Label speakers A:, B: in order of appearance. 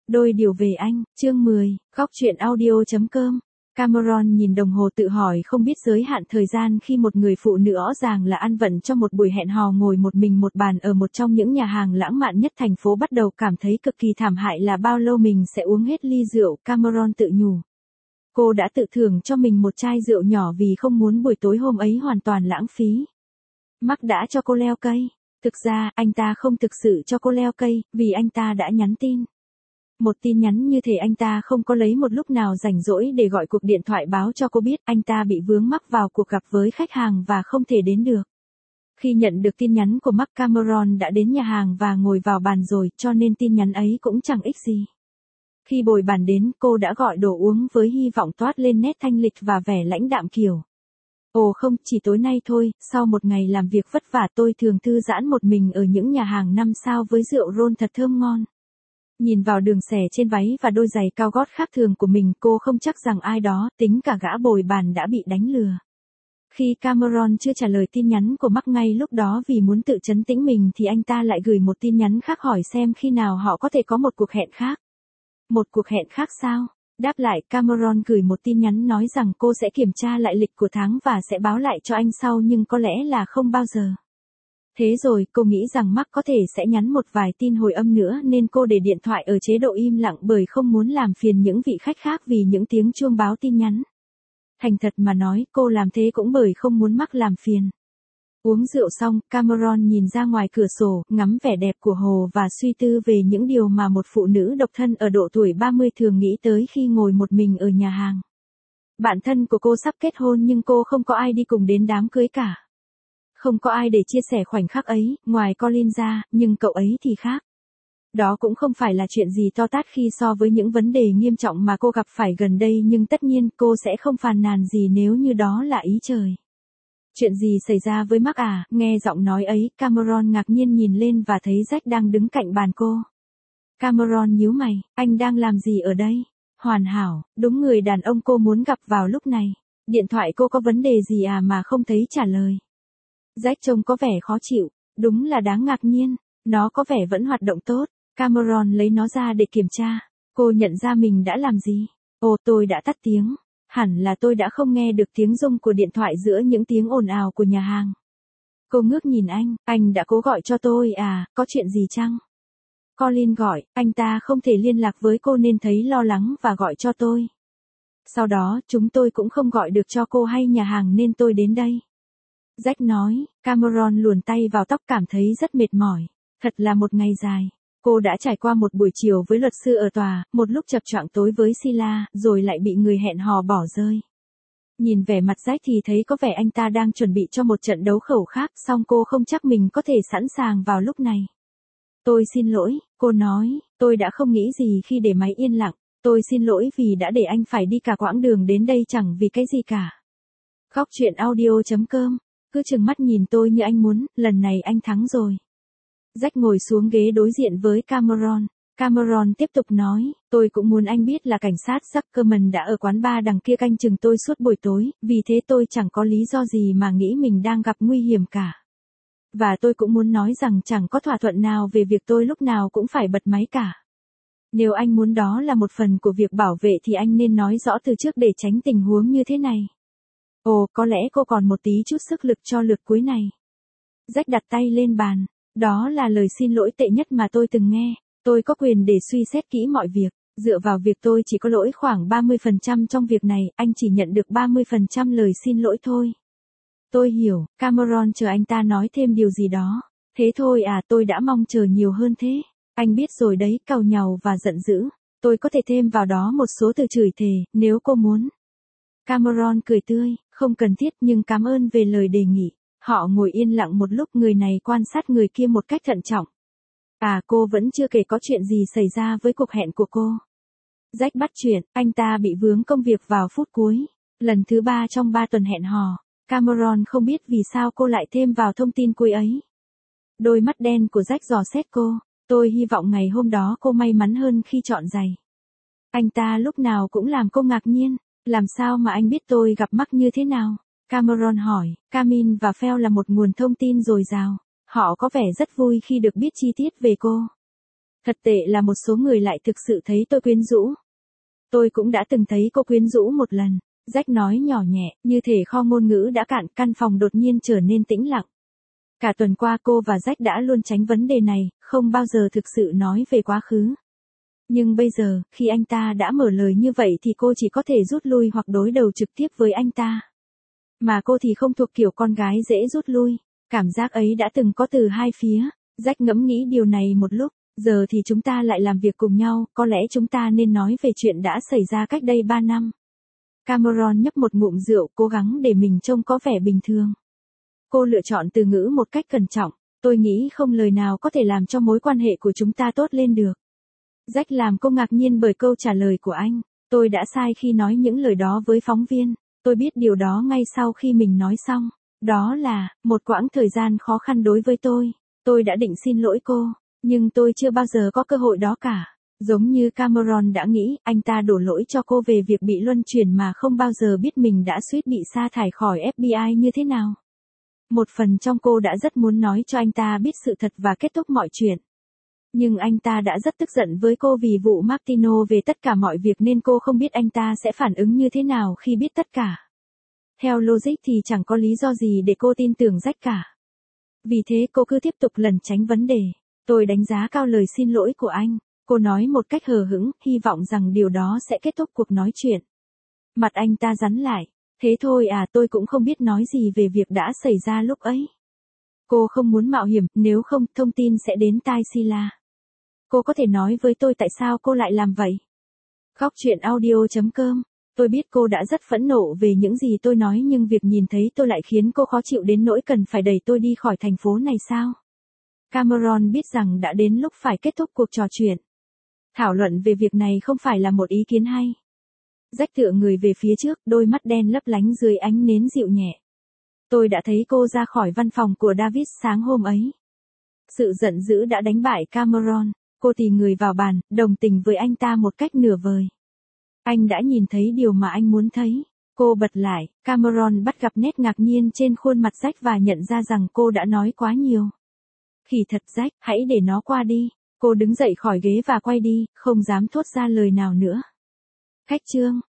A: Đôi điều về anh, chương 10, góc truyện audio.com. Cameron nhìn đồng hồ tự hỏi không biết giới hạn thời gian khi một người phụ nữ rõ ràng là ăn vận cho một buổi hẹn hò ngồi một mình một bàn ở một trong những nhà hàng lãng mạn nhất thành phố bắt đầu cảm thấy cực kỳ thảm hại là bao lâu mình sẽ uống hết ly rượu, Cameron tự nhủ. Cô đã tự thưởng cho mình một chai rượu nhỏ vì không muốn buổi tối hôm ấy hoàn toàn lãng phí. Mark đã cho cô leo cây. Thực ra, anh ta không thực sự cho cô leo cây, vì anh ta đã nhắn tin. Một tin nhắn như thể anh ta không có lấy một lúc nào rảnh rỗi để gọi cuộc điện thoại báo cho cô biết anh ta bị vướng mắc vào cuộc gặp với khách hàng và không thể đến được. Khi nhận được tin nhắn của Mark, Cameron đã đến nhà hàng và ngồi vào bàn rồi, cho nên tin nhắn ấy cũng chẳng ích gì. Khi bồi bàn đến, cô đã gọi đồ uống với hy vọng toát lên nét thanh lịch và vẻ lãnh đạm kiểu. Ồ không, chỉ tối nay thôi, sau một ngày làm việc vất vả tôi thường thư giãn một mình ở những nhà hàng 5 sao với rượu ron thật thơm ngon. Nhìn vào đường xẻ trên váy và đôi giày cao gót khác thường của mình, cô không chắc rằng ai đó, tính cả gã bồi bàn đã bị đánh lừa. Khi Cameron chưa trả lời tin nhắn của Mark ngay lúc đó vì muốn tự trấn tĩnh mình thì anh ta lại gửi một tin nhắn khác hỏi xem khi nào họ có thể có một cuộc hẹn khác. Một cuộc hẹn khác sao? Đáp lại, Cameron gửi một tin nhắn nói rằng cô sẽ kiểm tra lại lịch của tháng và sẽ báo lại cho anh sau nhưng có lẽ là không bao giờ. Thế rồi, cô nghĩ rằng Mark có thể sẽ nhắn một vài tin hồi âm nữa nên cô để điện thoại ở chế độ im lặng bởi không muốn làm phiền những vị khách khác vì những tiếng chuông báo tin nhắn. Thành thật mà nói, cô làm thế cũng bởi không muốn Mark làm phiền. Uống rượu xong, Cameron nhìn ra ngoài cửa sổ, ngắm vẻ đẹp của hồ và suy tư về những điều mà một phụ nữ độc thân ở độ tuổi 30 thường nghĩ tới khi ngồi một mình ở nhà hàng. Bạn thân của cô sắp kết hôn nhưng cô không có ai đi cùng đến đám cưới cả. Không có ai để chia sẻ khoảnh khắc ấy, ngoài Colin ra, nhưng cậu ấy thì khác. Đó cũng không phải là chuyện gì to tát khi so với những vấn đề nghiêm trọng mà cô gặp phải gần đây nhưng tất nhiên cô sẽ không phàn nàn gì nếu như đó là ý trời. Chuyện gì xảy ra với Mark à? Nghe giọng nói ấy, Cameron ngạc nhiên nhìn lên và thấy Jack đang đứng cạnh bàn cô. Cameron nhíu mày, anh đang làm gì ở đây? Hoàn hảo, đúng người đàn ông cô muốn gặp vào lúc này. Điện thoại cô có vấn đề gì à mà không thấy trả lời? Jack trông có vẻ khó chịu, đúng là đáng ngạc nhiên, nó có vẻ vẫn hoạt động tốt. Cameron lấy nó ra để kiểm tra. Cô nhận ra mình đã làm gì? Ồ, tôi đã tắt tiếng. Hẳn là tôi đã không nghe được tiếng rung của điện thoại giữa những tiếng ồn ào của nhà hàng. Cô ngước nhìn anh đã cố gọi cho tôi à, có chuyện gì chăng? Colin gọi, anh ta không thể liên lạc với cô nên thấy lo lắng và gọi cho tôi. Sau đó, chúng tôi cũng không gọi được cho cô hay nhà hàng nên tôi đến đây. Jack nói, Cameron luồn tay vào tóc cảm thấy rất mệt mỏi. Thật là một ngày dài. Cô đã trải qua một buổi chiều với luật sư ở tòa, một lúc chập choạng tối với Sheila, rồi lại bị người hẹn hò bỏ rơi. Nhìn vẻ mặt Jack thì thấy có vẻ anh ta đang chuẩn bị cho một trận đấu khẩu khác, song cô không chắc mình có thể sẵn sàng vào lúc này. Tôi xin lỗi, cô nói, tôi đã không nghĩ gì khi để máy yên lặng. Tôi xin lỗi vì đã để anh phải đi cả quãng đường đến đây chẳng vì cái gì cả. Góc truyện audio.com, cứ trừng mắt nhìn tôi như anh muốn, lần này anh thắng rồi. Jack ngồi xuống ghế đối diện với Cameron. Cameron tiếp tục nói, tôi cũng muốn anh biết là cảnh sát Zuckerman đã ở quán bar đằng kia canh chừng tôi suốt buổi tối, vì thế tôi chẳng có lý do gì mà nghĩ mình đang gặp nguy hiểm cả. Và tôi cũng muốn nói rằng chẳng có thỏa thuận nào về việc tôi lúc nào cũng phải bật máy cả. Nếu anh muốn đó là một phần của việc bảo vệ thì anh nên nói rõ từ trước để tránh tình huống như thế này. Ồ, có lẽ cô còn một tí chút sức lực cho lượt cuối này. Jack đặt tay lên bàn. Đó là lời xin lỗi tệ nhất mà tôi từng nghe. Tôi có quyền để suy xét kỹ mọi việc. Dựa vào việc tôi chỉ có lỗi khoảng 30% trong việc này, anh chỉ nhận được 30% lời xin lỗi thôi. Tôi hiểu, Cameron chờ anh ta nói thêm điều gì đó. Thế thôi à, tôi đã mong chờ nhiều hơn thế. Anh biết rồi đấy, càu nhàu và giận dữ. Tôi có thể thêm vào đó một số từ chửi thề, nếu cô muốn. Cameron cười tươi, không cần thiết nhưng cảm ơn về lời đề nghị. Họ ngồi yên lặng một lúc, người này quan sát người kia một cách thận trọng. À, cô vẫn chưa kể có chuyện gì xảy ra với cuộc hẹn của cô. Jack bắt chuyện, anh ta bị vướng công việc vào phút cuối. Lần thứ 3 trong 3 tuần hẹn hò. Cameron không biết vì sao cô lại thêm vào thông tin cuối ấy. Đôi mắt đen của Jack dò xét cô. Tôi hy vọng ngày hôm đó cô may mắn hơn khi chọn giày. Anh ta lúc nào cũng làm cô ngạc nhiên. Làm sao mà anh biết tôi gặp Mark như thế nào? Cameron hỏi, Camille và Phil là một nguồn thông tin dồi dào. Họ có vẻ rất vui khi được biết chi tiết về cô. Thật tệ là một số người lại thực sự thấy tôi quyến rũ. Tôi cũng đã từng thấy cô quyến rũ một lần. Jack nói nhỏ nhẹ, như thể kho ngôn ngữ đã cạn, căn phòng đột nhiên trở nên tĩnh lặng. Cả tuần qua cô và Jack đã luôn tránh vấn đề này, không bao giờ thực sự nói về quá khứ. Nhưng bây giờ, khi anh ta đã mở lời như vậy thì cô chỉ có thể rút lui hoặc đối đầu trực tiếp với anh ta. Mà cô thì không thuộc kiểu con gái dễ rút lui. Cảm giác ấy đã từng có từ hai phía. Jack ngẫm nghĩ điều này một lúc. Giờ thì chúng ta lại làm việc cùng nhau, có lẽ chúng ta nên nói về chuyện đã xảy ra cách đây 3 năm. Cameron nhấp một ngụm rượu, cố gắng để mình trông có vẻ bình thường. Cô lựa chọn từ ngữ một cách cẩn trọng. Tôi nghĩ không lời nào có thể làm cho mối quan hệ của chúng ta tốt lên được. Jack làm cô ngạc nhiên bởi câu trả lời của anh. Tôi đã sai khi nói những lời đó với phóng viên. Tôi biết điều đó ngay sau khi mình nói xong. Đó là, một quãng thời gian khó khăn đối với tôi. Tôi đã định xin lỗi cô, nhưng tôi chưa bao giờ có cơ hội đó cả. Giống như Cameron đã nghĩ, anh ta đổ lỗi cho cô về việc bị luân chuyển mà không bao giờ biết mình đã suýt bị sa thải khỏi FBI như thế nào. Một phần trong cô đã rất muốn nói cho anh ta biết sự thật và kết thúc mọi chuyện. Nhưng anh ta đã rất tức giận với cô vì vụ Martino về tất cả mọi việc nên cô không biết anh ta sẽ phản ứng như thế nào khi biết tất cả. Theo logic thì chẳng có lý do gì để cô tin tưởng Jack cả. Vì thế cô cứ tiếp tục lẩn tránh vấn đề. Tôi đánh giá cao lời xin lỗi của anh. Cô nói một cách hờ hững, hy vọng rằng điều đó sẽ kết thúc cuộc nói chuyện. Mặt anh ta rắn lại. Thế thôi à, tôi cũng không biết nói gì về việc đã xảy ra lúc ấy. Cô không muốn mạo hiểm, nếu không, thông tin sẽ đến tai Sheila. Cô có thể nói với tôi tại sao cô lại làm vậy? Góc truyện audio.com. Tôi biết cô đã rất phẫn nộ về những gì tôi nói nhưng việc nhìn thấy tôi lại khiến cô khó chịu đến nỗi cần phải đẩy tôi đi khỏi thành phố này sao? Cameron biết rằng đã đến lúc phải kết thúc cuộc trò chuyện. Thảo luận về việc này không phải là một ý kiến hay. Jack tựa người về phía trước, đôi mắt đen lấp lánh dưới ánh nến dịu nhẹ. Tôi đã thấy cô ra khỏi văn phòng của David sáng hôm ấy. Sự giận dữ đã đánh bại Cameron. Cô tì người vào bàn, đồng tình với anh ta một cách nửa vời. Anh đã nhìn thấy điều mà anh muốn thấy. Cô bật lại, Cameron bắt gặp nét ngạc nhiên trên khuôn mặt Jack và nhận ra rằng cô đã nói quá nhiều. Khỉ thật Jack, hãy để nó qua đi. Cô đứng dậy khỏi ghế và quay đi, không dám thốt ra lời nào nữa. Khách chương.